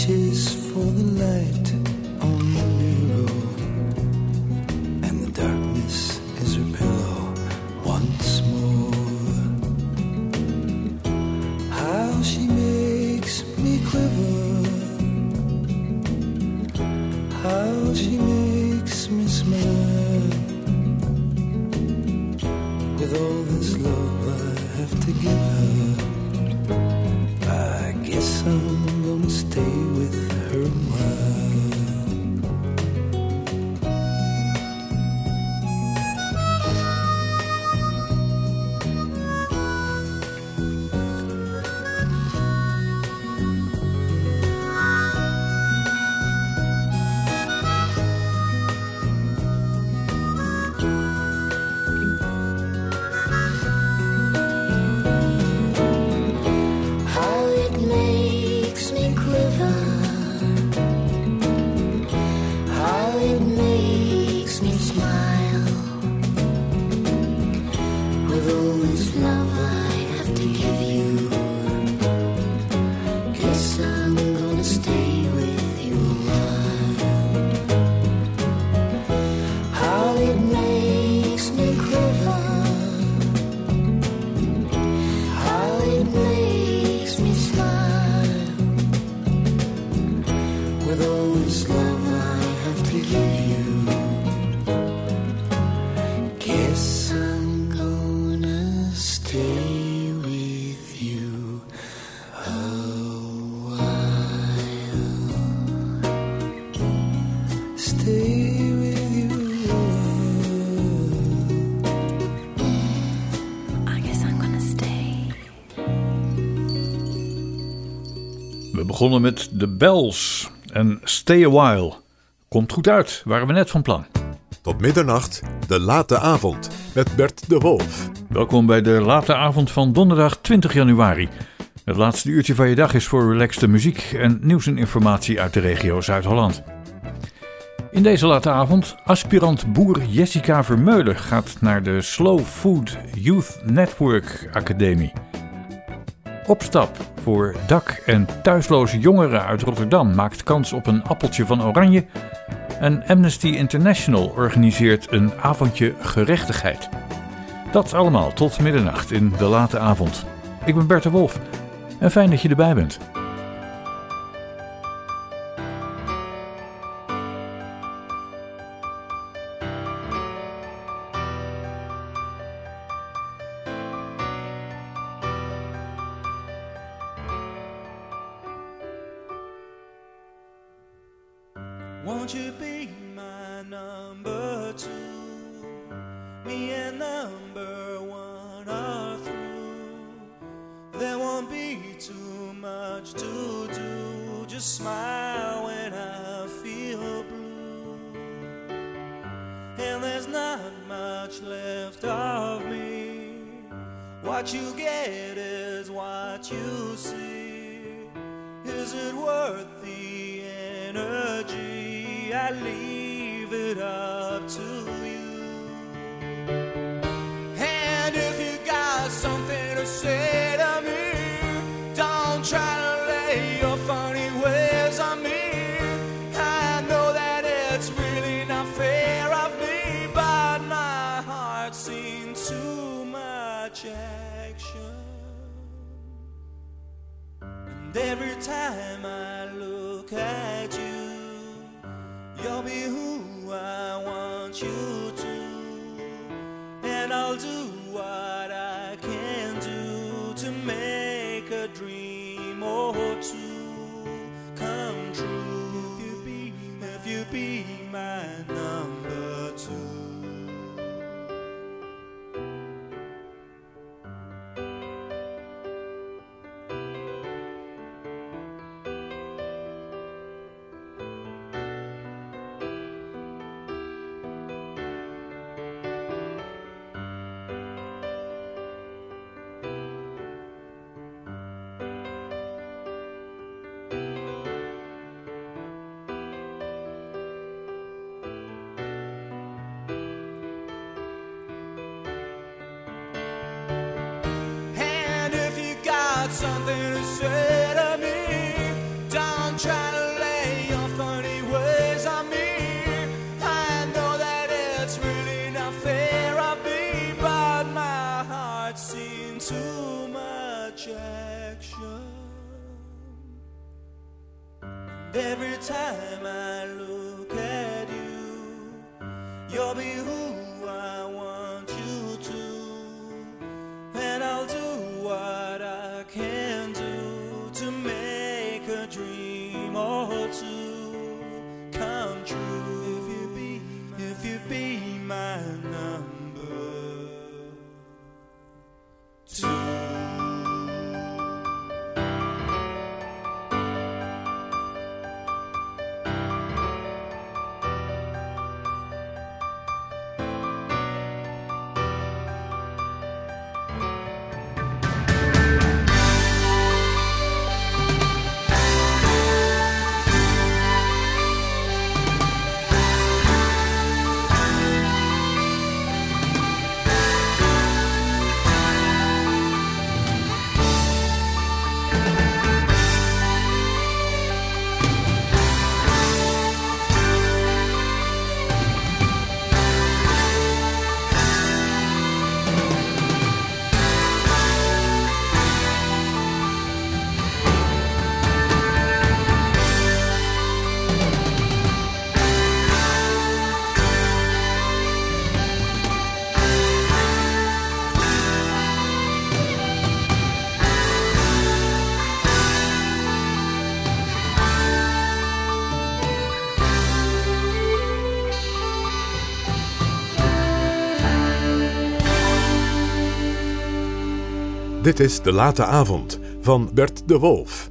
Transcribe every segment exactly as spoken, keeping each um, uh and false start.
reaches for the light on the mirror, and the darkness is her pillow once more. How she makes me quiver, how she makes me smile, with all this love I have to give her. I guess I'm gonna stay with her a while. We begonnen met The Bells en Stay a While. Komt goed uit, waren we net van plan. Tot middernacht, de late avond met Bert de Wolf. Welkom bij de late avond van donderdag twintig januari. Het laatste uurtje van je dag is voor relaxte muziek en nieuws en informatie uit de regio Zuid-Holland. In deze late avond, aspirant boer Jessica Vermeulen gaat naar de Slow Food Youth Network Academie. Opstap voor dak- en thuisloze jongeren uit Rotterdam maakt kans op een appeltje van oranje. En Amnesty International organiseert een avondje gerechtigheid. Dat allemaal tot middernacht in de late avond. Ik ben Bert de Wolf en fijn dat je erbij bent. Won't you be my number two? Me and number one are through. There won't be too much to do. Just smile when I feel blue. And there's not much left of me. What you get is what you see. Is it worth the energy? I leave it up to you. And if you got something to say to me, don't try to lay your funny ways on me. I know that it's really not fair of me, but my heart's seen too much action. And every time I look at you, you'll be who I want you to, and I'll do what I can do to make a dream or two come true. If you be, if you be my number two. Something to say to me, don't try to And every time I look at you, you'll be who I want you to. And I'll do what I can do to make a dream or two come true. If you be, if you be my number two. Dit is De Late Avond van Bert de Wolf.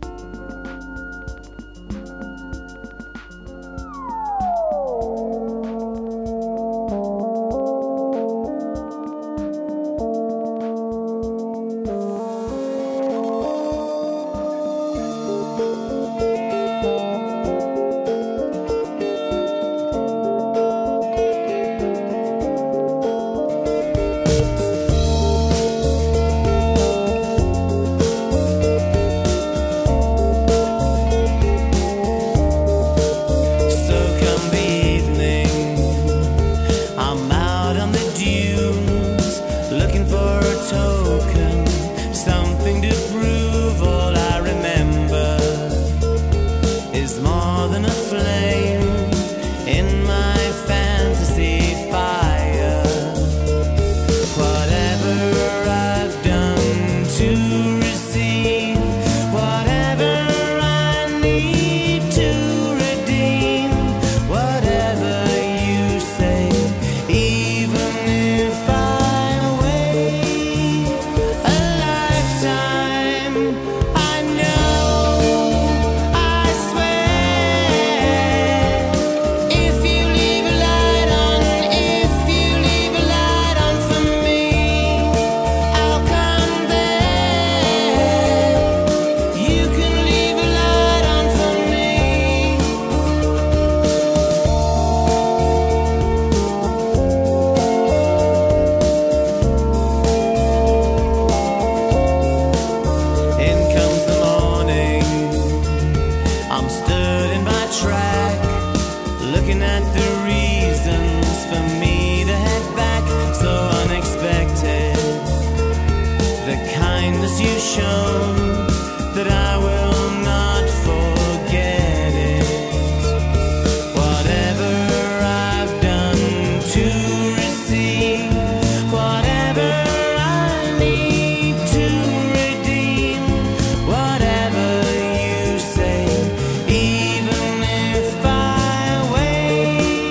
Even if I wait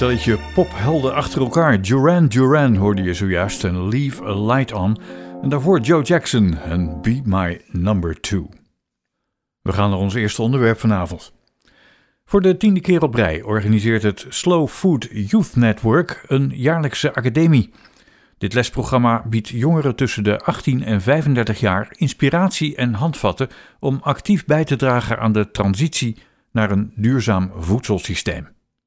stelletje pophelden achter elkaar. Duran Duran hoorde je zojuist en Leave a Light On. En daarvoor Joe Jackson en Be My Number Two. We gaan naar ons eerste onderwerp vanavond. Voor de tiende keer op rij organiseert het Slow Food Youth Network een jaarlijkse academie. Dit lesprogramma biedt jongeren tussen de achttien en vijfendertig jaar inspiratie en handvatten om actief bij te dragen aan de transitie naar een duurzaam voedselsysteem.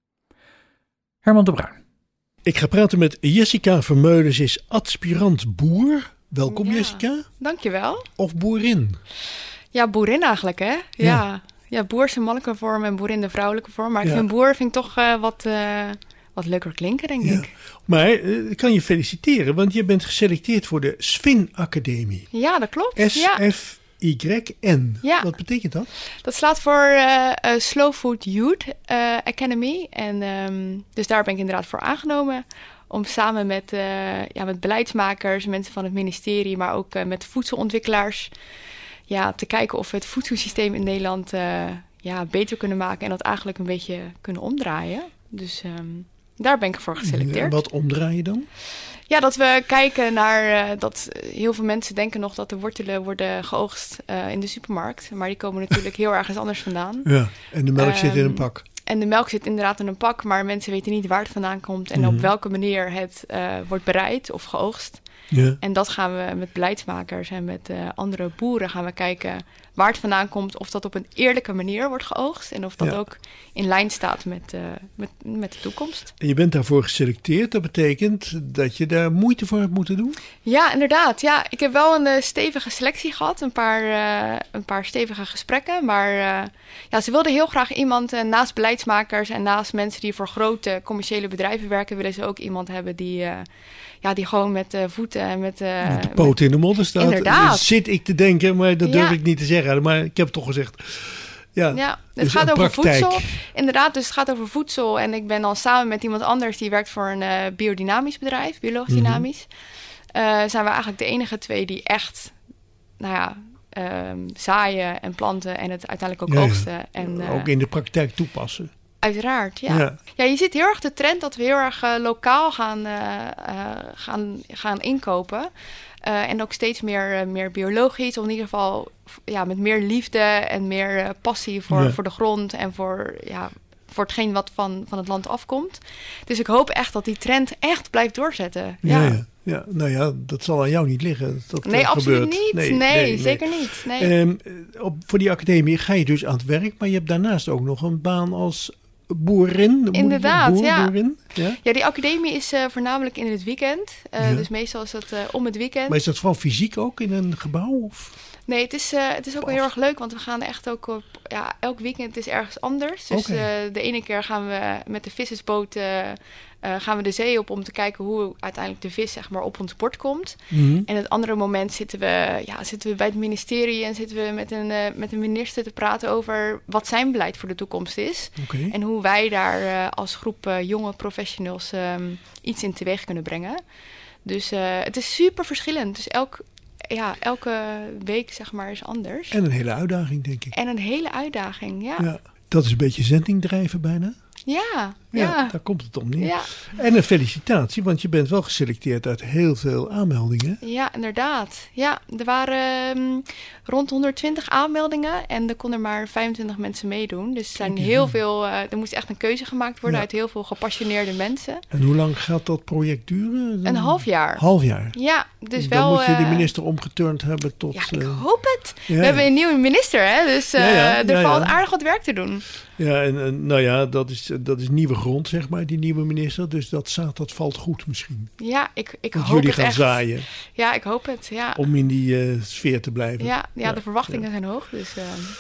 Herman de Bruin. Ik ga praten met Jessica Vermeulen. Ze is aspirant boer. Welkom ja, Jessica. Dankjewel. Of boerin? Ja, boerin eigenlijk hè. Ja, ja. ja boer is de mannelijke vorm en boerin de vrouwelijke vorm. Maar ik ja. vind boer vind ik toch uh, wat, uh, wat leuker klinken denk ja. ik. Maar uh, ik kan je feliciteren, want je bent geselecteerd voor de S F I N Academie. Ja, dat klopt. S F Y N. Ja. Wat betekent dat? Dat staat voor uh, uh, Slow Food Youth uh, Academy. En um, dus daar ben ik inderdaad voor aangenomen. Om samen met, uh, ja, met beleidsmakers, mensen van het ministerie, maar ook uh, met voedselontwikkelaars, ja, te kijken of we het voedselsysteem in Nederland uh, ja, beter kunnen maken en dat eigenlijk een beetje kunnen omdraaien. Dus um, daar ben ik voor geselecteerd. En wat omdraaien dan? Ja, dat we kijken naar uh, dat heel veel mensen denken nog dat de wortelen worden geoogst uh, in de supermarkt. Maar die komen natuurlijk heel ergens anders vandaan. Ja, en de melk um, zit in een pak. En de melk zit inderdaad in een pak, maar mensen weten niet waar het vandaan komt en mm-hmm. op welke manier het uh, wordt bereid of geoogst. Ja. En dat gaan we met beleidsmakers en met uh, andere boeren gaan we kijken waar het vandaan komt, of dat op een eerlijke manier wordt geoogst en of dat ja. ook in lijn staat met, uh, met, met de toekomst. En je bent daarvoor geselecteerd, dat betekent dat je daar moeite voor hebt moeten doen? Ja, inderdaad. Ja, ik heb wel een uh, stevige selectie gehad, een paar, uh, een paar stevige gesprekken, maar uh, ja, ze wilden heel graag iemand, uh, naast beleidsmakers en naast mensen die voor grote commerciële bedrijven werken, willen ze ook iemand hebben die... Uh, Ja, die gewoon met uh, voeten en met... Uh, met de poot in de modder staat. Inderdaad. Zit ik te denken, maar dat durf ja. ik niet te zeggen. Maar ik heb het toch gezegd. Ja, ja het dus gaat over praktijk. Voedsel. Inderdaad, dus het gaat over voedsel. En ik ben dan samen met iemand anders die werkt voor een uh, biodynamisch bedrijf. Biologisch mm-hmm. dynamisch. Uh, zijn we eigenlijk de enige twee die echt... Nou ja... Um, zaaien en planten en het uiteindelijk ook ja, oogsten. En, uh, ook in de praktijk toepassen. Uiteraard, ja. ja. Ja, je ziet heel erg de trend dat we heel erg uh, lokaal gaan, uh, uh, gaan, gaan inkopen. Uh, en ook steeds meer, uh, meer biologisch. Of in ieder geval ja, met meer liefde en meer uh, passie voor, ja. voor de grond. En voor, ja, voor hetgeen wat van, van het land afkomt. Dus ik hoop echt dat die trend echt blijft doorzetten. Ja, ja, ja. ja nou ja, dat zal aan jou niet liggen. Dat nee, absoluut gebeurt. niet. Nee, nee, nee zeker nee. niet. Nee. Um, op, voor die academie ga je dus aan het werk. Maar je hebt daarnaast ook nog een baan als... boerin? Inderdaad, boer, ja. Boerin? ja. Ja, die academie is uh, voornamelijk in het weekend. Uh, ja. Dus meestal is dat uh, om het weekend. Maar is dat vooral fysiek ook in een gebouw? Of? Nee, het is, uh, het is ook wel heel erg leuk, want we gaan echt ook op... Ja, elk weekend is ergens anders. Dus okay. uh, de ene keer gaan we met de vissersboot... Uh, Uh, gaan we de zee op om te kijken hoe uiteindelijk de vis zeg maar, op ons bord komt. Mm-hmm. En het andere moment zitten we, ja, zitten we bij het ministerie en zitten we met een, uh, met een minister te praten over wat zijn beleid voor de toekomst is. Okay. En hoe wij daar uh, als groep uh, jonge professionals um, iets in teweeg kunnen brengen. Dus uh, het is super verschillend. Dus elk, ja, elke week zeg maar, is anders. En een hele uitdaging, denk ik. En een hele uitdaging, ja. ja dat is een beetje zendingdrijven bijna. Ja, ja, ja. Daar komt het om neer. Ja. En een felicitatie, want je bent wel geselecteerd uit heel veel aanmeldingen. Ja, inderdaad. Ja, er waren um, rond honderdtwintig aanmeldingen en er konden maar vijfentwintig mensen meedoen. Dus er zijn heel veel, uh, er moest echt een keuze gemaakt worden ja. uit heel veel gepassioneerde mensen. En hoe lang gaat dat project duren? Een half jaar. Half jaar? Ja, dus Dan wel... moet je de uh, minister omgeturnd hebben tot... Ja, ik uh, hoop het. Ja. We hebben een nieuwe minister, hè, dus uh, ja, ja, er ja, valt ja. aardig wat werk te doen. Ja, en, en nou ja, dat is, dat is nieuwe grond, zeg maar, die nieuwe minister. Dus dat, zaad, dat valt goed misschien. Ja, ik, ik dat hoop jullie het gaan echt. zaaien. Ja, ik hoop het, ja. Om in die uh, sfeer te blijven. Ja, ja, ja de verwachtingen ja. zijn hoog, dus... Uh...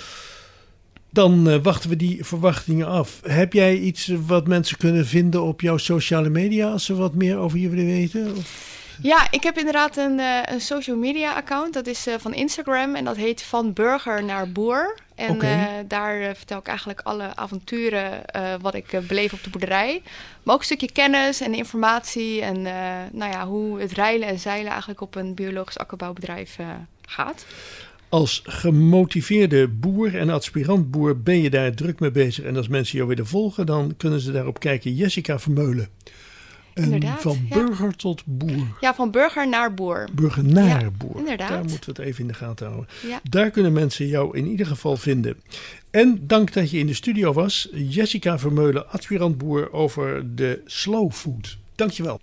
Dan uh, wachten we die verwachtingen af. Heb jij iets wat mensen kunnen vinden op jouw sociale media... als ze wat meer over je willen weten? Of... Ja, ik heb inderdaad een, uh, een social media account. Dat is uh, van Instagram en dat heet Van Burger naar Boer. En okay. uh, daar uh, vertel ik eigenlijk alle avonturen uh, wat ik uh, beleef op de boerderij. Maar ook een stukje kennis en informatie en uh, nou ja, hoe het reilen en zeilen eigenlijk op een biologisch akkerbouwbedrijf uh, gaat. Als gemotiveerde boer en aspirant boer ben je daar druk mee bezig. En als mensen jou willen volgen, dan kunnen ze daarop kijken. Jessica Vermeulen. Inderdaad, van ja. burger tot boer. Ja, van burger naar boer. Burger naar Ja, boer. inderdaad. Daar moeten we het even in de gaten houden. Ja. Daar kunnen mensen jou in ieder geval vinden. En dank dat je in de studio was. Jessica Vermeulen, aspirant boer over de slow food. Dankjewel.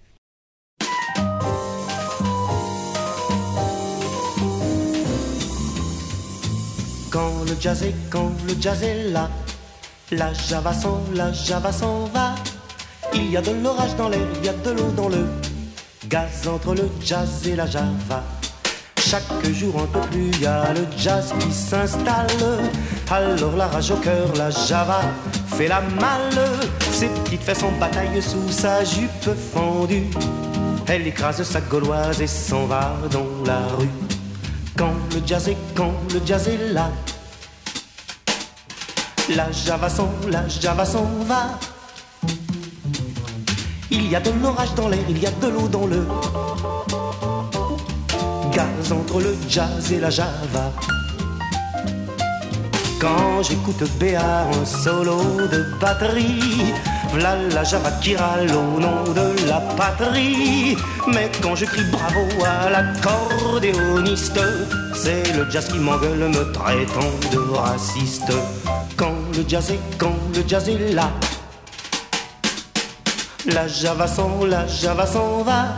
Quand le jazz est, quand le jazz est là, la java s'en, la java s'en va. Il y a de l'orage dans l'air, il y a de l'eau dans le gaz entre le jazz et la java. Chaque jour un peu plus, il y a le jazz qui s'installe. Alors la rage au cœur, la java fait la malle. Ses petites fesses en bataille sous sa jupe fendue. Elle écrase sa gauloise et s'en va dans la rue. Quand le jazz est, quand le jazz est là, la java s'en, la java s'en va. Il y a de l'orage dans l'air, il y a de l'eau dans le gaz entre le jazz et la java. Quand j'écoute Béat, un solo de batterie, v'là la java qui râle au nom de la patrie. Mais quand je crie bravo à l'accordéoniste, c'est le jazz qui m'engueule me traitant de raciste. Quand le jazz est, quand le jazz est là, la java s'en, la java s'en va.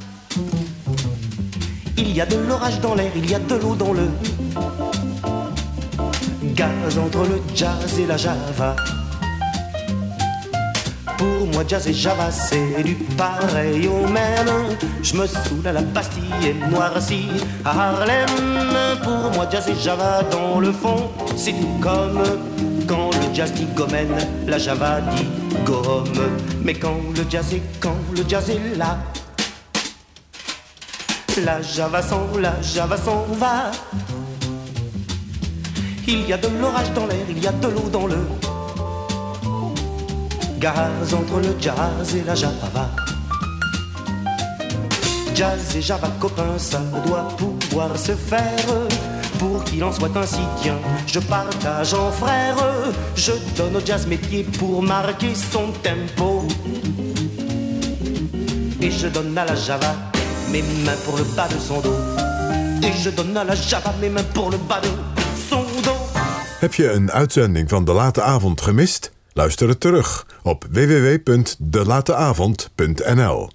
Il y a de l'orage dans l'air, il y a de l'eau dans le gaz entre le jazz et la java. Pour moi jazz et java c'est du pareil au même. Je me saoule à la Bastille et noirci à Harlem. Pour moi jazz et java dans le fond c'est tout comme quand le jazz dit gomène, la java dit gomme. Mais quand le jazz est, quand le jazz est là, la java s'en, la java s'en va. Il y a de l'orage dans l'air, il y a de l'eau dans le gaz entre le jazz et la java. Jazz et java copains, ça doit pouvoir se faire. Pour qu'il en soit ainsi, tiens, je partage en frère. Je donne au jazz mes pieds pour marquer son tempo. Et je donne à la java mes mains pour le bas de son dos. Et je donne à la java mes mains pour le bas de son dos. Heb je een uitzending van De Late Avond gemist? Luister het terug op w w w punt de late avond punt n l.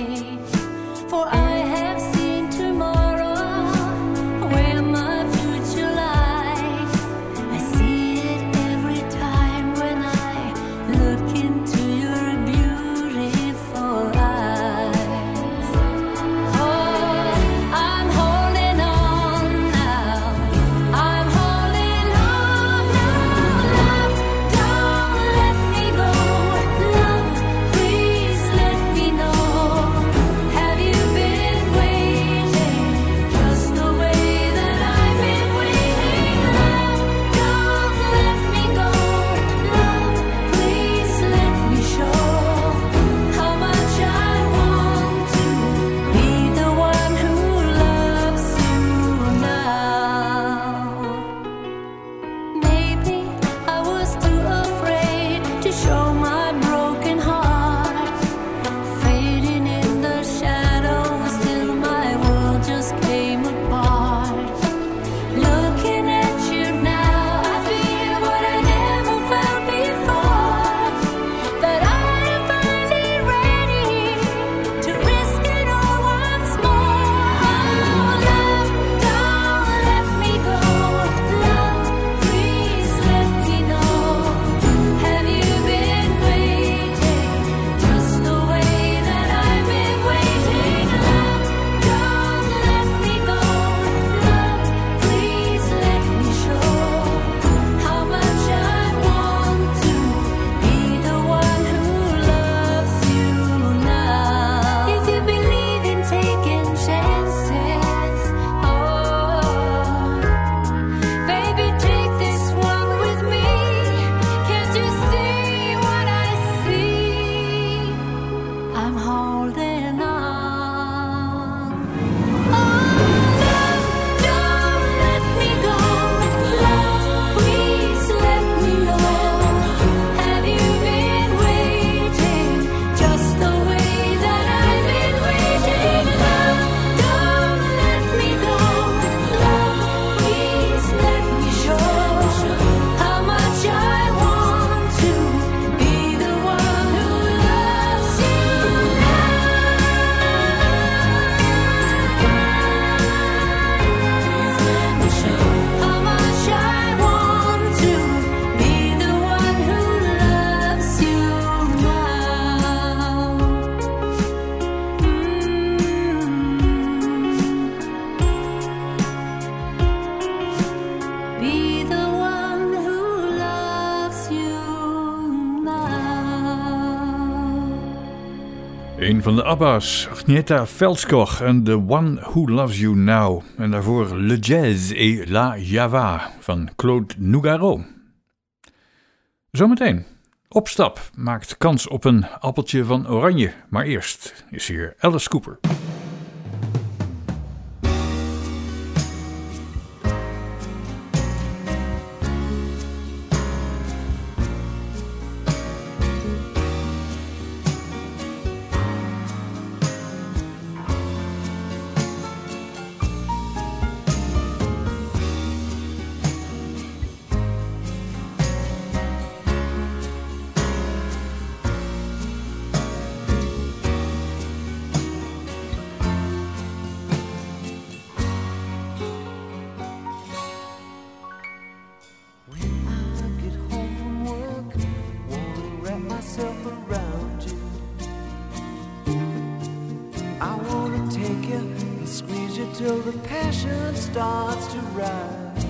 For I have seen tomorrow where my future van de Abba's, Agnieszka Velskog en The One Who Loves You Now. En daarvoor Le Jazz et La Java van Claude Nougaro. Zometeen. Opstap maakt kans op een appeltje van oranje. Maar eerst is hier Alice Cooper. Till the passion starts to rise,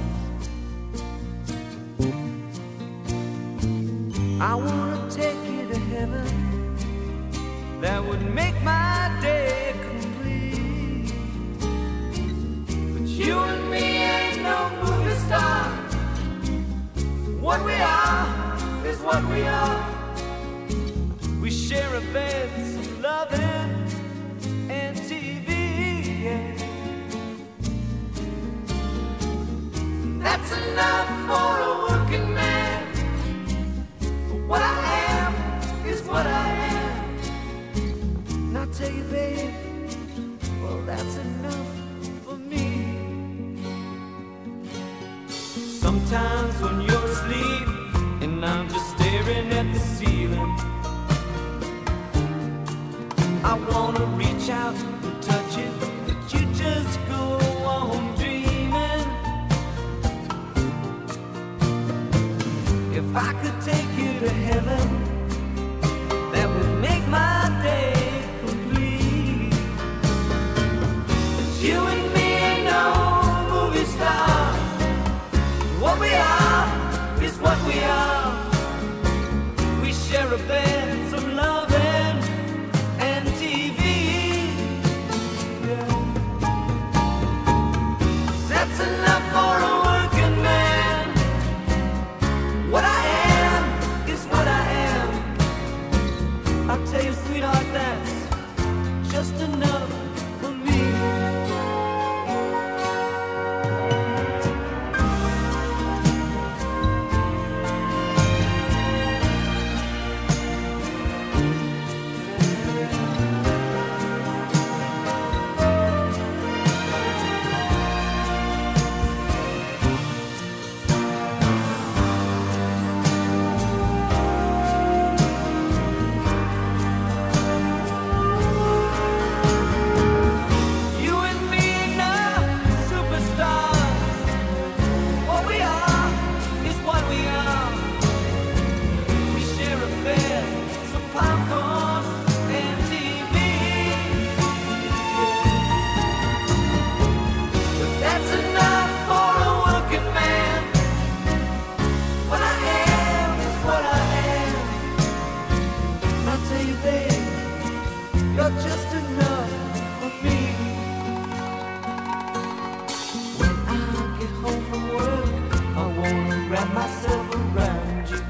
I wanna take you to heaven. That would make my day complete. But you and me ain't no movie star. What we are is what we are. We share a bed, some loving and T V, yeah. That's enough for a working man. But what I am is what I am. And I tell you, babe, well, that's enough for me. Sometimes when you're asleep and I'm just staring at the ceiling, I wanna reach out and touch it, but you just go on dreaming. If I could take you to heaven, that would make my day complete. But you and me ain't no movie star. What we are is what we are. We share a bed, some loving and T V. Yeah. That's enough for a working man. What I am is what I am. I'll tell you, sweetheart, that's just enough for me. Just enough for me. When I get home from work, I wanna wrap myself around you.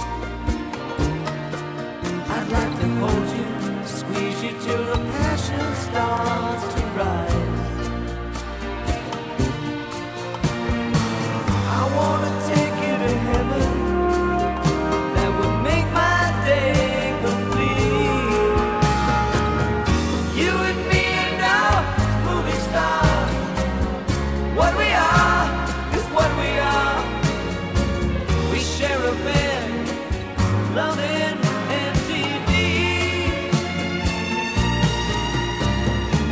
I'd like to hold you, squeeze you till the passion starts to rise. I wanna take you to heaven. That would make my day complete. You and me and no movie star. What we are is what we are. We share a bed, loving and T V.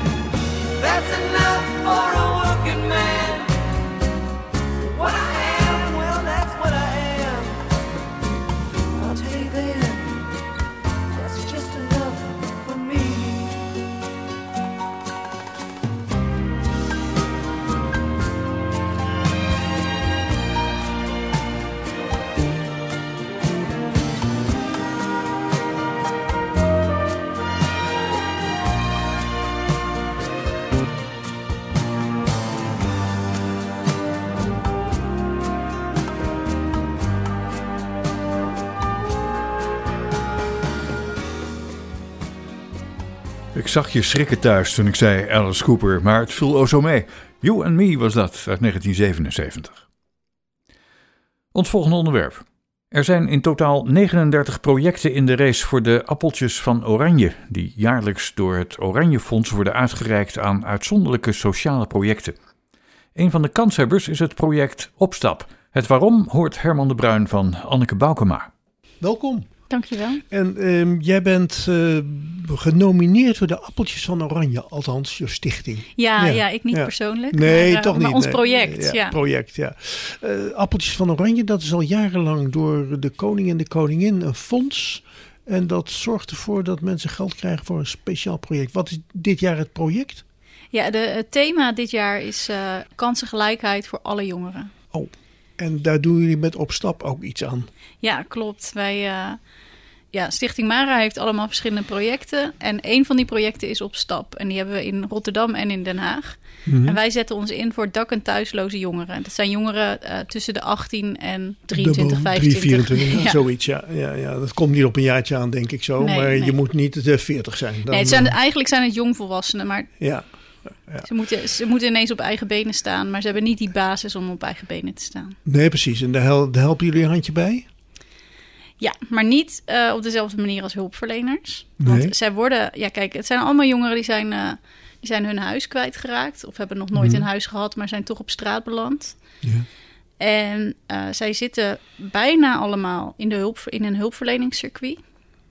zag je schrikken thuis toen ik zei Alice Cooper, maar het viel o zo mee. You and Me was dat, uit negentien zevenenzeventig. Ons volgende onderwerp. Er zijn in totaal negenendertig projecten in de race voor de Appeltjes van Oranje, die jaarlijks door het Oranje Fonds worden uitgereikt aan uitzonderlijke sociale projecten. Een van de kanshebbers is het project Opstap. Het waarom hoort Herman de Bruin van Anneke Boukema. Welkom. Dankjewel. En um, jij bent uh, genomineerd door de Appeltjes van Oranje, althans je stichting. Ja, ja. ja ik niet ja. persoonlijk. Nee, maar, toch uh, niet. Maar ons nee. project, ja. ja. project, ja. Uh, Appeltjes van Oranje, dat is al jarenlang door de koning en de koningin een fonds. En dat zorgt ervoor dat mensen geld krijgen voor een speciaal project. Wat is dit jaar het project? Ja, de, het thema dit jaar is uh, kansengelijkheid voor alle jongeren. Oh, en daar doen jullie met Opstap ook iets aan? Ja, klopt. Wij, uh, ja, Stichting Mara heeft allemaal verschillende projecten. En een van die projecten is Opstap. En die hebben we in Rotterdam en in Den Haag. Mm-hmm. En wij zetten ons in voor dak- en thuisloze jongeren. Dat zijn jongeren uh, tussen de achttien en drieëntwintig, vijfentwintig. drie, vierentwintig, ja. Zoiets, ja. Ja, ja. Dat komt niet op een jaartje aan, denk ik zo. Nee, maar nee. Je moet niet uh, veertig zijn. Dan, nee, het zijn, eigenlijk zijn het jongvolwassenen, maar... Ja. Ja. Ze, moeten, ze moeten ineens op eigen benen staan, maar ze hebben niet die basis om op eigen benen te staan. Nee, precies. En daar, hel- daar helpen jullie een handje bij? Ja, maar niet uh, op dezelfde manier als hulpverleners. Want nee. zij worden... Ja, kijk, het zijn allemaal jongeren die zijn, uh, die zijn hun huis kwijtgeraakt. Of hebben nog nooit mm. een huis gehad, maar zijn toch op straat beland. Ja. En uh, zij zitten bijna allemaal in, de hulp, in een hulpverleningscircuit.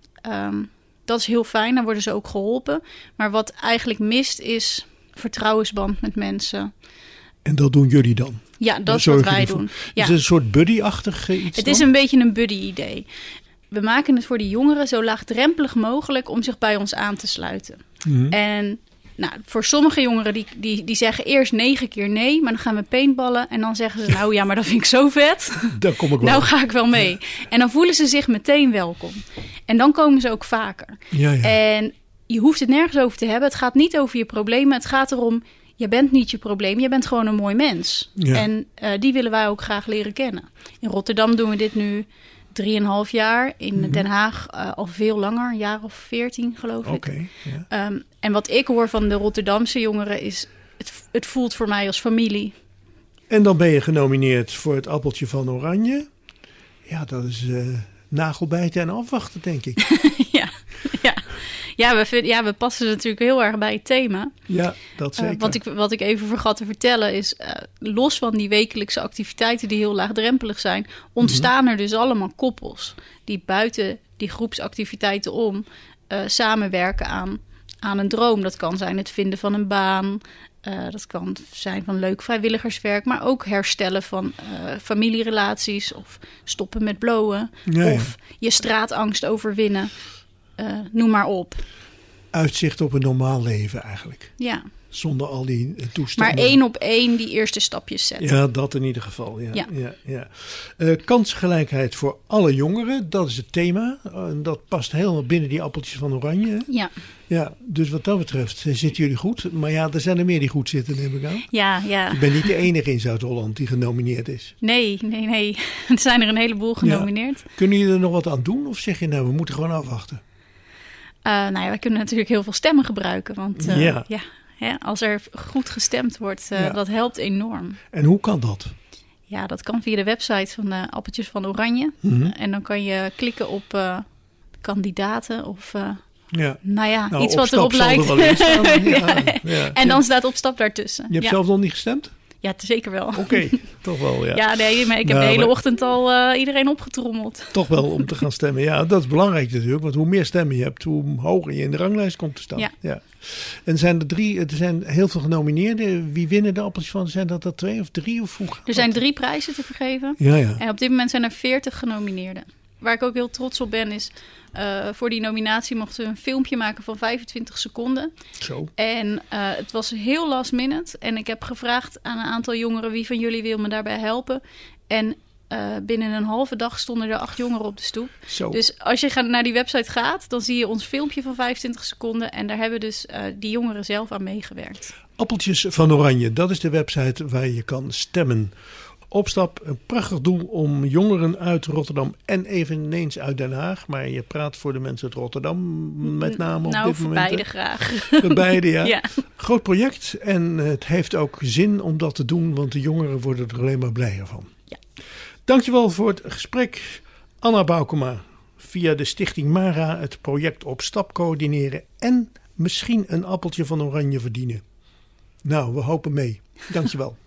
Um, dat is heel fijn, dan worden ze ook geholpen. Maar wat eigenlijk mist is vertrouwensband met mensen. En dat doen jullie dan? Ja, dat is wat wij doen. Ja. Is het een soort buddy-achtig iets Het dan? is een beetje een buddy-idee. We maken het voor die jongeren zo laagdrempelig mogelijk om zich bij ons aan te sluiten. Mm-hmm. En nou, voor sommige jongeren die, die, die zeggen eerst negen keer nee, maar dan gaan we paintballen. En dan zeggen ze, nou ja, maar dat vind ik zo vet. Daar kom ik wel. Nou ga ik wel mee. Ja. En dan voelen ze zich meteen welkom. En dan komen ze ook vaker. Ja, ja. En je hoeft het nergens over te hebben. Het gaat niet over je problemen. Het gaat erom, je bent niet je probleem. Je bent gewoon een mooi mens. Ja. En uh, die willen wij ook graag leren kennen. In Rotterdam doen we dit nu drieënhalf jaar. In mm-hmm. Den Haag uh, al veel langer. Een jaar of veertien, geloof ik. Okay, ja. um, en wat ik hoor van de Rotterdamse jongeren is... Het, het voelt voor mij als familie. En dan ben je genomineerd voor het Appeltje van Oranje. Ja, dat is uh, nagelbijten en afwachten, denk ik. ja, ja. Ja, we vind, ja, we passen natuurlijk heel erg bij het thema. Ja, dat zeker. Uh, wat, ik, wat ik even vergat te vertellen is... Uh, los van die wekelijkse activiteiten die heel laagdrempelig zijn... ontstaan mm-hmm. er dus allemaal koppels... die buiten die groepsactiviteiten om... Uh, samenwerken aan, aan een droom. Dat kan zijn het vinden van een baan... Uh, dat kan zijn van leuk vrijwilligerswerk... maar ook herstellen van uh, familierelaties... of stoppen met blowen... Ja, ja. of je straatangst overwinnen... Uh, noem maar op. Uitzicht op een normaal leven eigenlijk. Ja. Zonder al die uh, toestanden. Maar één op één die eerste stapjes zetten. Ja, dat in ieder geval. Ja, ja. Ja, ja. Uh, kansgelijkheid voor alle jongeren, dat is het thema. Uh, dat past helemaal binnen die Appeltjes van Oranje. Ja. Ja, dus wat dat betreft zitten jullie goed. Maar ja, er zijn er meer die goed zitten, neem ik aan. Ja, ja. Je bent niet de enige in Zuid-Holland die genomineerd is. Nee, nee, nee. Er zijn er een heleboel genomineerd. Ja. Kunnen jullie er nog wat aan doen? Of zeg je nou, we moeten gewoon afwachten? Uh, nou ja, wij kunnen natuurlijk heel veel stemmen gebruiken. Want uh, ja. Ja, hè, als er goed gestemd wordt, uh, ja. dat helpt enorm. En hoe kan dat? Ja, dat kan via de website van de Appeltjes van Oranje. Mm-hmm. En dan kan je klikken op uh, kandidaten of... Uh, Ja. Nou ja, nou, iets wat erop lijkt. Er ja, ja. En dan staat Opstap daartussen. Je hebt ja. zelf nog niet gestemd? Ja, zeker wel. Oké, okay, toch wel, ja. Ja, nee, maar ik heb nou, de hele maar... ochtend al uh, iedereen opgetrommeld. Toch wel om te gaan stemmen. Ja, dat is belangrijk natuurlijk. Want hoe meer stemmen je hebt, hoe hoger je in de ranglijst komt te staan. Ja. Ja. En zijn er drie, er zijn heel veel genomineerden. Wie winnen de Appeltjes van? Zijn dat er twee of drie? Of hoe er zijn drie prijzen te vergeven. Ja, ja. En op dit moment zijn er veertig genomineerden. Waar ik ook heel trots op ben is... Uh, voor die nominatie mochten we een filmpje maken van vijfentwintig seconden. Zo. En uh, het was heel last minute. En ik heb gevraagd aan een aantal jongeren... wie van jullie wil me daarbij helpen? En uh, binnen een halve dag stonden er acht jongeren op de stoep. Zo. Dus als je naar die website gaat... dan zie je ons filmpje van vijfentwintig seconden. En daar hebben dus uh, die jongeren zelf aan meegewerkt. Appeltjes van Oranje, dat is de website waar je kan stemmen Opstap, een prachtig doel om jongeren uit Rotterdam en eveneens uit Den Haag. Maar je praat voor de mensen uit Rotterdam met name op nou, dit moment. Nou, beide graag. Voor beide, ja. ja. Groot project en het heeft ook zin om dat te doen, want de jongeren worden er alleen maar blijer van. Ja. Dankjewel voor het gesprek, Anna Boukema. Via de Stichting Mara het project Op Stap coördineren en misschien een appeltje van oranje verdienen. Nou, we hopen mee. Dankjewel.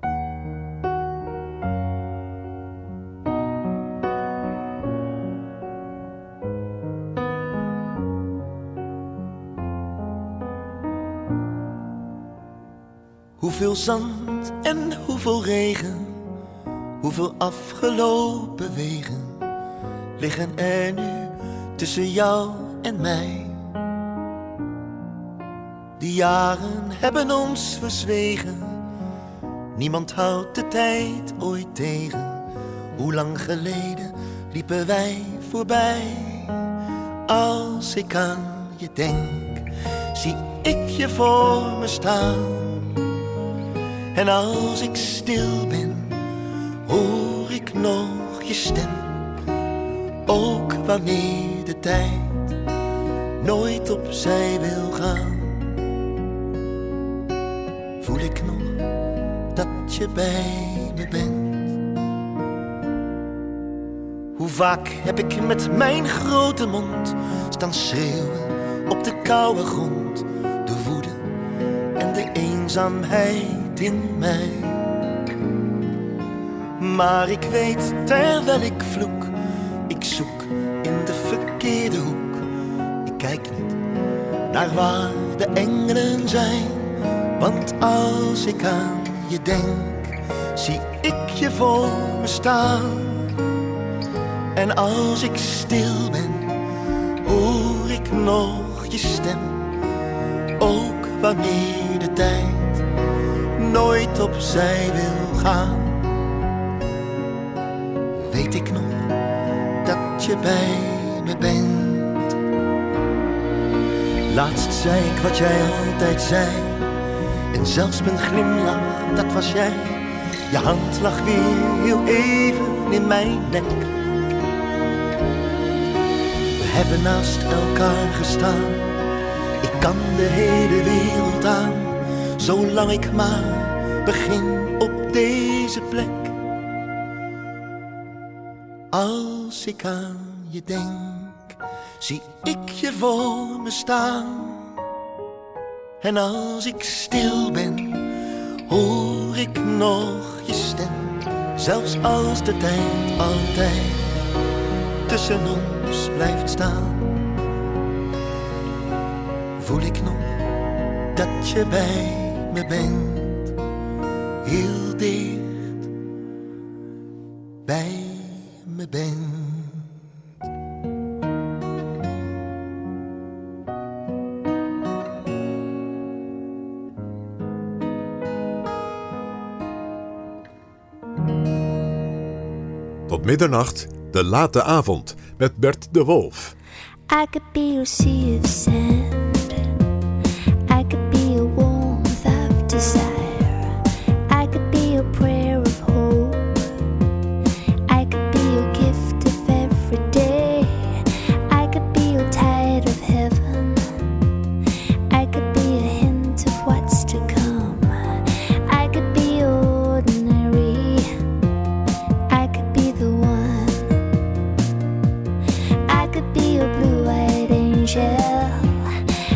Hoeveel zand en hoeveel regen, hoeveel afgelopen wegen liggen er nu tussen jou en mij. Die jaren hebben ons verzwegen, niemand houdt de tijd ooit tegen. Hoe lang geleden liepen wij voorbij? Als ik aan je denk, zie ik je voor me staan. En als ik stil ben, hoor ik nog je stem. Ook wanneer de tijd nooit opzij wil gaan, voel ik nog dat je bij me bent. Hoe vaak heb ik met mijn grote mond staan schreeuwen op de koude grond. De woede en de eenzaamheid in mij. Maar ik weet terwijl ik vloek, ik zoek in de verkeerde hoek. Ik kijk niet naar waar de engelen zijn, want als ik aan je denk, zie ik je voor me staan. En als ik stil ben, hoor ik nog je stem. Ook wanneer de tijd nooit opzij wil gaan, weet ik nog dat je bij me bent. Laatst zei ik wat jij altijd zei, en zelfs mijn glimlach, dat was jij. Je hand lag weer heel even in mijn nek. We hebben naast elkaar gestaan, ik kan de hele wereld aan, zolang ik maar begin op deze plek. Als ik aan je denk, zie ik je voor me staan. En als ik stil ben, hoor ik nog je stem. Zelfs als de tijd altijd tussen ons blijft staan, voel ik nog dat je bij me bent. Heel dicht bij me bent. Tot middernacht, de late avond, met Bert de Wolf. I could be your sea of sand, I could be your warmth of desire, I could be your prayer of hope, I could be your gift of every day, I could be your tide of heaven, I could be a hint of what's to come, I could be ordinary, I could be the one, I could be your blue-eyed angel,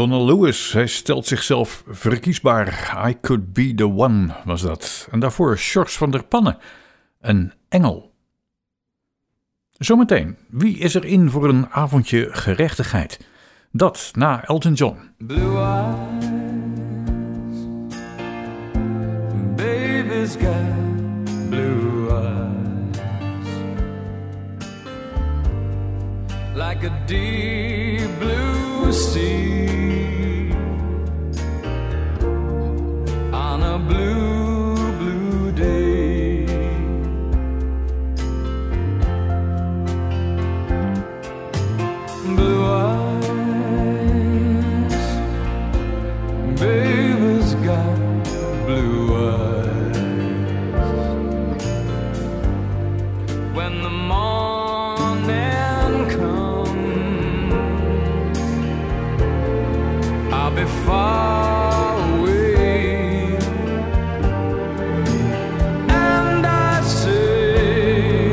Donna Lewis, hij stelt zichzelf verkiesbaar. I Could Be The One was dat. En daarvoor Sjors van der Pannen, een engel. Zometeen, wie is er in voor een avondje gerechtigheid? Dat na Elton John. Blue eyes, baby's got blue eyes, like a deep blue sea on a blue, blue day. Blue eyes, baby's got blue eyes. When the morning comes, I'll be far away, and I say,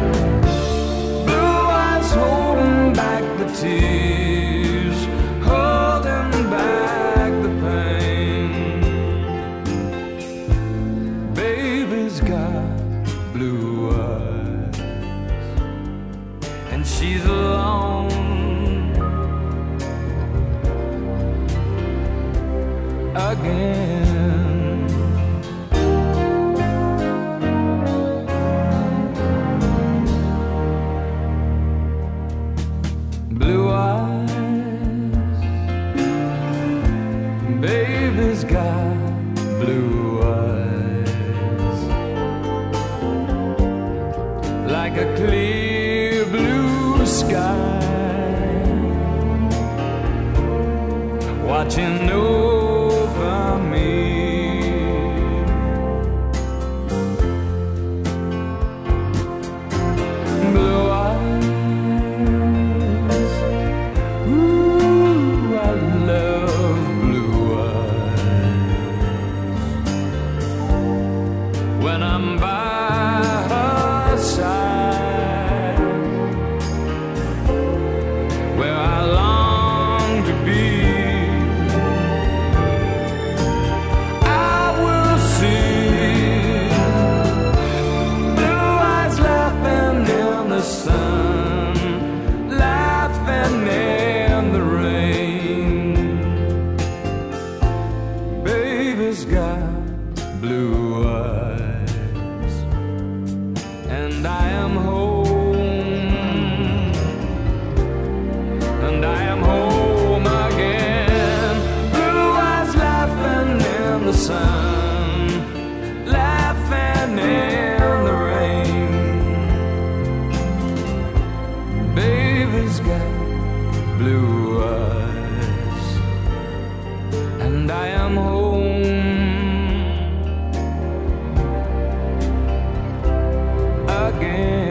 blue eyes holding back the tears, holding back the pain. Baby's got blue eyes, and she's alone again. Blue eyes, baby's got blue eyes, like a clear blue sky, watching over me. Blue eyes, ooh, I love blue eyes. When I'm by her side, where I long to be, I will see blue eyes laughing in the sun, laughing in the rain. Baby's got blue eyes, and I am home, and I am home again. Blue eyes laughing in the sun, laughing in the rain. Baby's got blue eyes, and I am home again.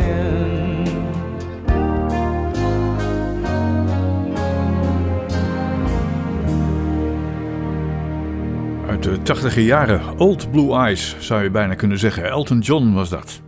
Uit de tachtiger jaren, Old Blue Eyes zou je bijna kunnen zeggen. Elton John was dat.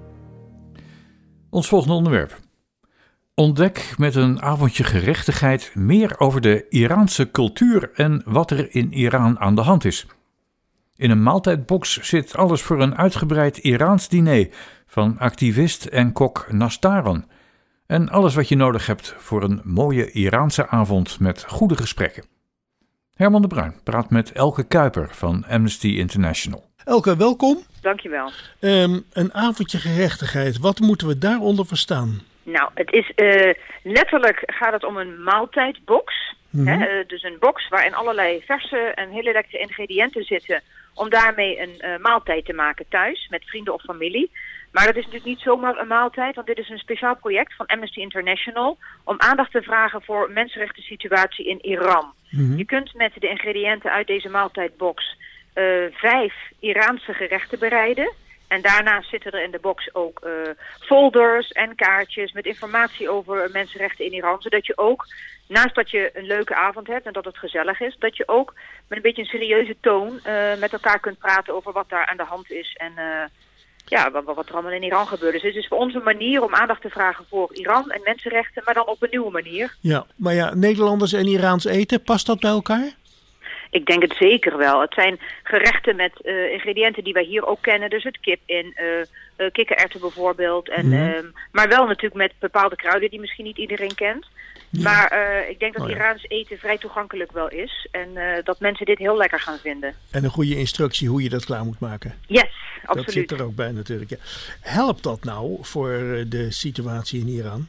Ons volgende onderwerp. Ontdek met een avondje gerechtigheid meer over de Iraanse cultuur en wat er in Iran aan de hand is. In een maaltijdbox zit alles voor een uitgebreid Iraans diner van activist en kok Nastaran. En alles wat je nodig hebt voor een mooie Iraanse avond met goede gesprekken. Herman de Bruin praat met Elke Kuiper van Amnesty International. Elke, welkom. Dankjewel. Um, een avondje gerechtigheid, wat moeten we daaronder verstaan? Nou, het is uh, letterlijk gaat het om een maaltijdbox. Mm-hmm. Hè? Uh, dus een box waarin allerlei verse en hele lekkere ingrediënten zitten om daarmee een uh, maaltijd te maken thuis met vrienden of familie. Maar dat is natuurlijk niet zomaar een maaltijd, want dit is een speciaal project van Amnesty International om aandacht te vragen voor mensenrechten situatie in Iran. Mm-hmm. Je kunt met de ingrediënten uit deze maaltijdbox uh, vijf Iraanse gerechten bereiden. En daarnaast zitten er in de box ook uh, folders en kaartjes met informatie over mensenrechten in Iran. Zodat je ook, naast dat je een leuke avond hebt en dat het gezellig is, dat je ook met een beetje een serieuze toon uh, met elkaar kunt praten over wat daar aan de hand is. En uh, ja, wat, wat er allemaal in Iran gebeurt. Dus het is voor ons een manier om aandacht te vragen voor Iran en mensenrechten, maar dan op een nieuwe manier. Ja, maar ja, Nederlanders en Iraans eten, past dat bij elkaar? Ik denk het zeker wel. Het zijn gerechten met uh, ingrediënten die wij hier ook kennen. Dus het kip in, uh, uh, kikkererwten bijvoorbeeld. En, mm. um, maar wel natuurlijk met bepaalde kruiden die misschien niet iedereen kent. Ja. Maar uh, ik denk dat oh, ja. Iraans eten vrij toegankelijk wel is. En uh, dat mensen dit heel lekker gaan vinden. En een goede instructie hoe je dat klaar moet maken. Yes, absoluut. Dat zit er ook bij natuurlijk. Ja. Helpt dat nou voor de situatie in Iran?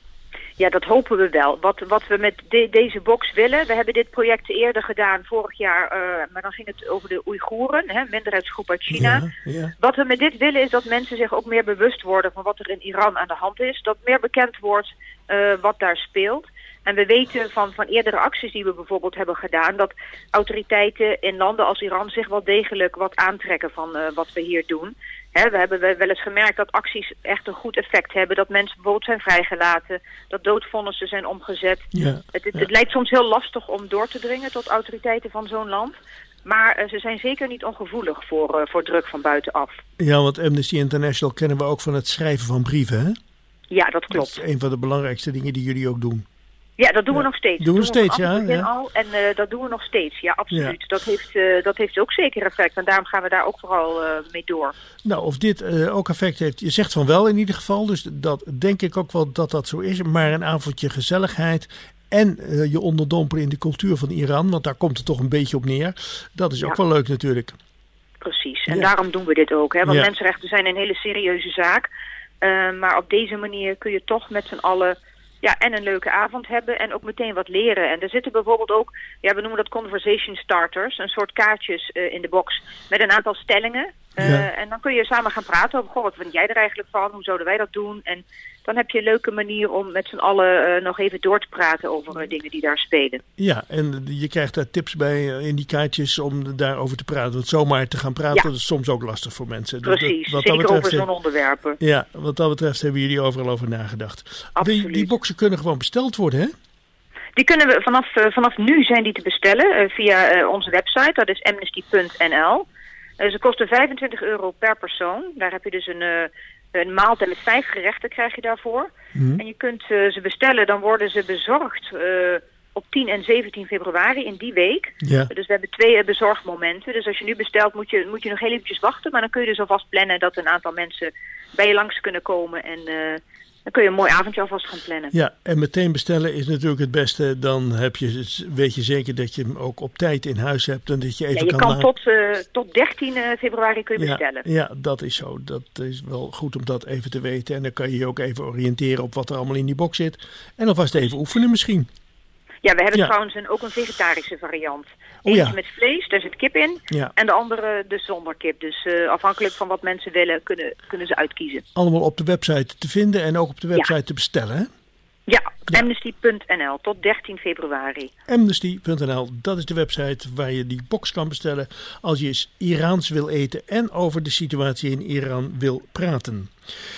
Ja, dat hopen we wel. Wat, wat we met de, deze box willen, we hebben dit project eerder gedaan vorig jaar, uh, maar dan ging het over de Oeigoeren, hè, minderheidsgroep uit China. Ja, ja. Wat we met dit willen is dat mensen zich ook meer bewust worden van wat er in Iran aan de hand is. Dat meer bekend wordt uh, wat daar speelt. En we weten van, van eerdere acties die we bijvoorbeeld hebben gedaan, dat autoriteiten in landen als Iran zich wel degelijk wat aantrekken van uh, wat we hier doen. He, we hebben wel eens gemerkt dat acties echt een goed effect hebben. Dat mensen bijvoorbeeld zijn vrijgelaten. Dat doodvonnissen zijn omgezet. Ja, het, het, ja. het lijkt soms heel lastig om door te dringen tot autoriteiten van zo'n land. Maar uh, ze zijn zeker niet ongevoelig voor, uh, voor druk van buitenaf. Ja, want Amnesty International kennen we ook van het schrijven van brieven, hè? Ja, dat klopt. Dat is een van de belangrijkste dingen die jullie ook doen. Ja, dat doen ja. we nog steeds. Doen we, doen we steeds, ja. ja. Al, en uh, dat doen we nog steeds, ja, absoluut. Ja. Dat, heeft, uh, dat heeft ook zeker effect. En daarom gaan we daar ook vooral uh, mee door. Nou, of dit uh, ook effect heeft, je zegt van wel in ieder geval. Dus dat denk ik ook wel dat dat zo is. Maar een avondje gezelligheid en uh, je onderdompelen in de cultuur van Iran. Want daar komt het toch een beetje op neer. Dat is ook ja. wel leuk natuurlijk. Precies. En ja. daarom doen we dit ook. Hè? Want ja. mensenrechten zijn een hele serieuze zaak. Uh, maar op deze manier kun je toch met z'n allen... Ja, en een leuke avond hebben en ook meteen wat leren. En er zitten bijvoorbeeld ook, ja, we noemen dat conversation starters, een soort kaartjes uh, in de box met een aantal stellingen. Uh, ja. En dan kun je samen gaan praten over, goh, wat vind jij er eigenlijk van? Hoe zouden wij dat doen? En dan heb je een leuke manier om met z'n allen uh, nog even door te praten over uh, dingen die daar spelen. Ja, en je krijgt daar tips bij uh, in die kaartjes om daarover te praten. Want zomaar te gaan praten, ja. dat is soms ook lastig voor mensen. Precies, dat, dat, zeker over zo'n onderwerpen. Ja, wat dat betreft hebben jullie overal over nagedacht. Absoluut. Die, die boxen kunnen gewoon besteld worden, hè? Die kunnen we vanaf, uh, vanaf nu zijn die te bestellen uh, via uh, onze website. Dat is amnesty punt n l. Uh, ze kosten vijfentwintig euro per persoon. Daar heb je dus een, uh, een maaltijd met vijf gerechten krijg je daarvoor. Mm. En je kunt uh, ze bestellen, dan worden ze bezorgd uh, op tien en zeventien februari in die week. Ja. Dus we hebben twee uh, bezorgmomenten. Dus als je nu bestelt moet je, moet je nog heel eventjes wachten. Maar dan kun je dus alvast plannen dat een aantal mensen bij je langs kunnen komen. En uh, dan kun je een mooi avondje alvast gaan plannen. Ja, en meteen bestellen is natuurlijk het beste. Dan heb je, weet je zeker dat je hem ook op tijd in huis hebt. En dat je even ja, je kan... kan tot, uh, tot dertien februari kun je ja, bestellen. Ja, dat is zo. Dat is wel goed om dat even te weten. En dan kan je je ook even oriënteren op wat er allemaal in die box zit. En alvast even oefenen misschien. Ja, we hebben ja. trouwens een, ook een vegetarische variant. Oh, Eentje ja. met vlees, daar zit kip in. Ja. En de andere dus zonder kip. Dus uh, afhankelijk van wat mensen willen, kunnen, kunnen ze uitkiezen. Allemaal op de website te vinden en ook op de website ja. te bestellen, hè? Ja, ja. amnesty punt n l tot dertien februari. amnesty punt n l, dat is de website waar je die box kan bestellen als je eens Iraans wil eten en over de situatie in Iran wil praten.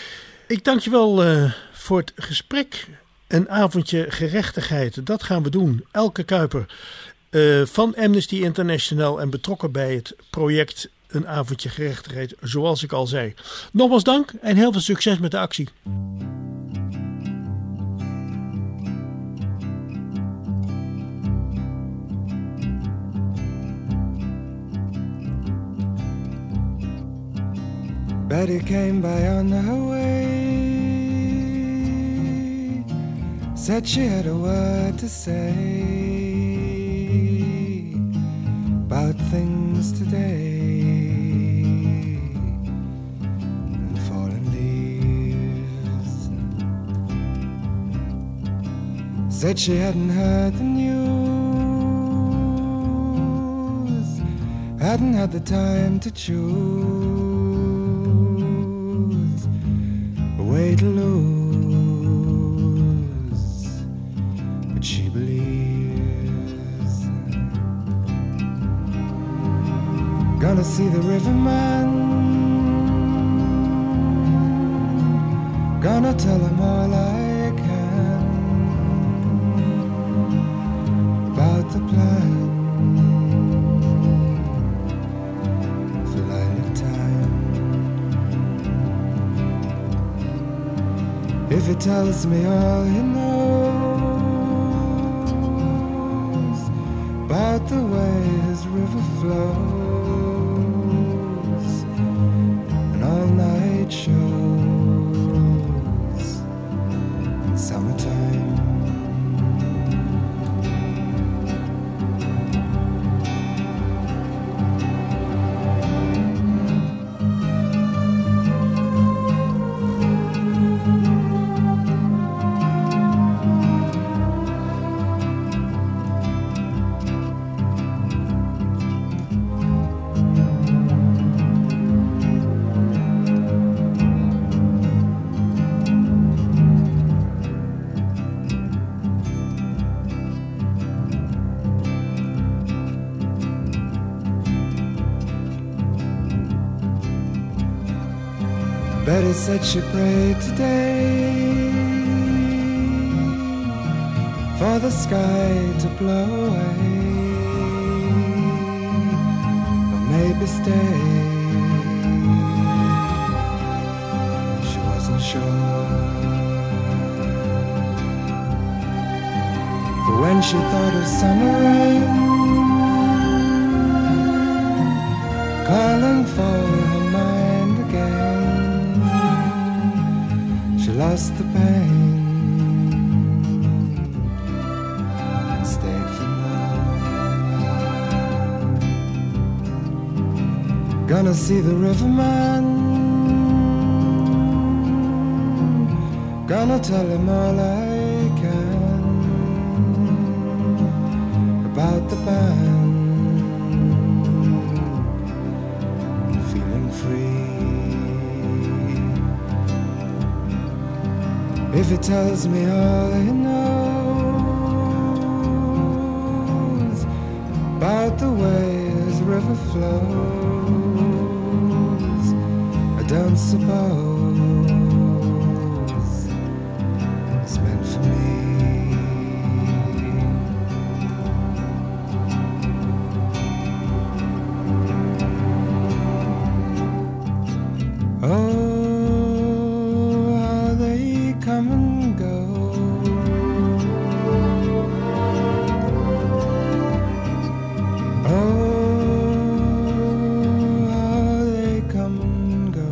Ik dank je wel uh, voor het gesprek. Een avondje gerechtigheid, dat gaan we doen. Elke Kuiper uh, van Amnesty International en betrokken bij het project Een avondje gerechtigheid, zoals ik al zei. Nogmaals dank en heel veel succes met de actie. Betty came by on her way, said she had a word to say about things today and fallen leaves. Said she hadn't heard the news, hadn't had the time to choose a way to lose, but she believes. Gonna see the riverman, gonna tell him all I can about the plan for lilac time. if he tells me all he knows about the way his river flows and all night shows in summertime. Betty said she prayed today for the sky to blow away, or maybe stay. She wasn't sure. For when she thought of summer rain calling for her mind again, she lost the pain and stayed for more. Gonna see the riverman, gonna tell him all I can about the band, feeling free. If he tells me all he knows about the way his river flows, I don't suppose it's meant for me. Oh, come and go. Oh, how they come and go.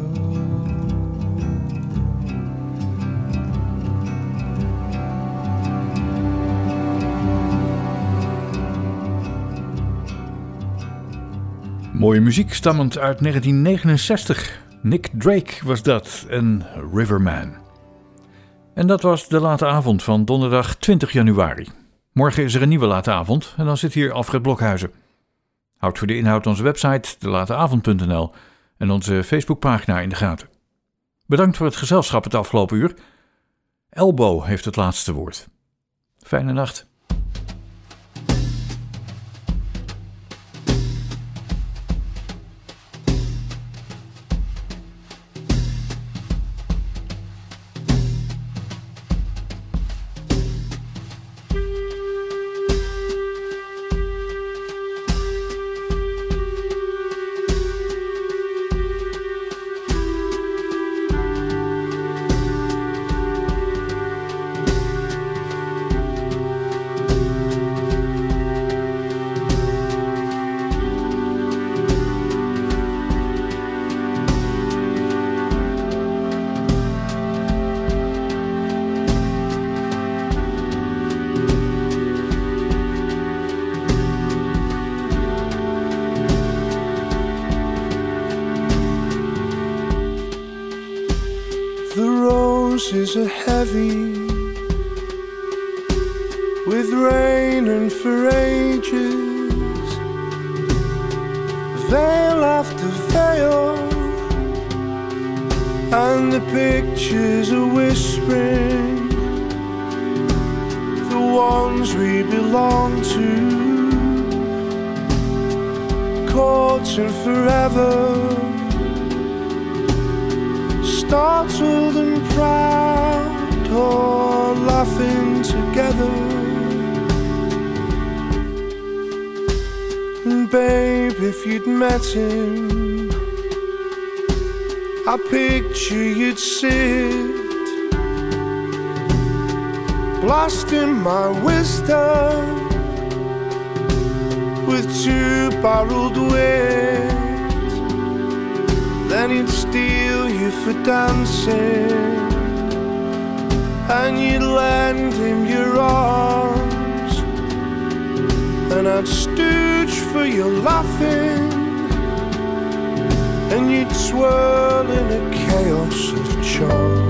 Mooie muziek stammend uit negentien negenenzestig. Nick Drake was dat en Riverman. En dat was de late avond van donderdag twintig januari. Morgen is er een nieuwe late avond en dan zit hier Alfred Blokhuizen. Houd voor de inhoud onze website de late avond punt n l en onze Facebookpagina in de gaten. Bedankt voor het gezelschap het afgelopen uur. Elbow heeft het laatste woord. Fijne nacht. Roses are heavy with rain and for ages, veil after veil, and the pictures are whispering the ones we belong to, caught in forever, startled and proud, or laughing together. And babe, if you'd met him, I picture you'd sit blasting my wisdom with two barreled wits. Then he'd steal you for dancing, and you'd lend him your arms, and I'd stooge for your laughing, and you'd swirl in a chaos of charm.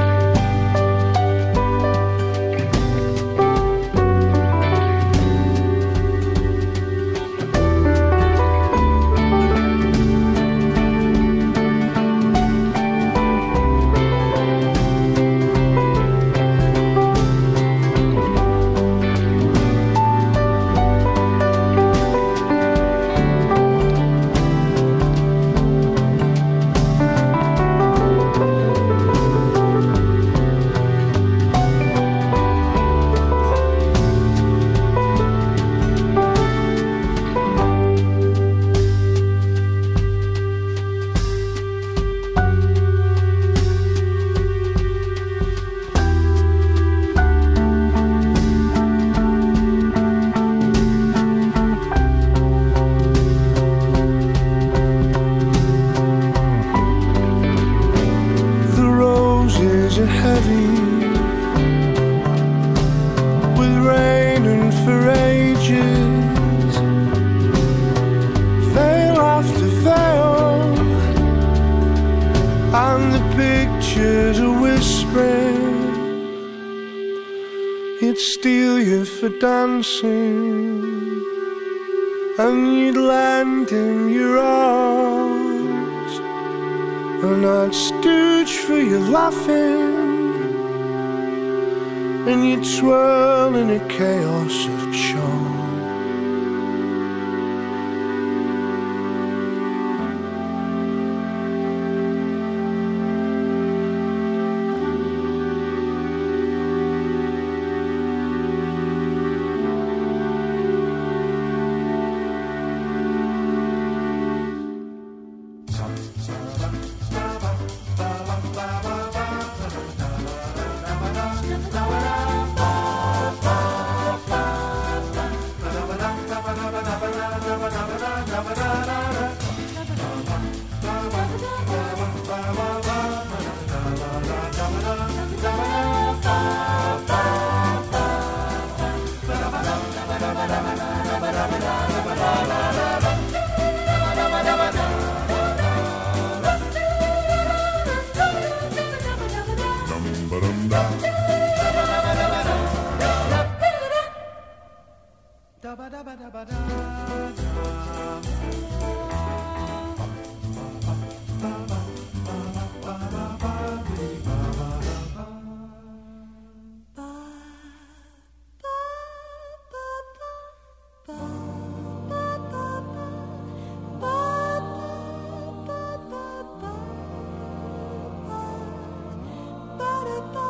Dancing, and you'd lend him your arms, and I'd stooge for your laughing, and you'd swirl in a chaos of charm. Ba-da-ba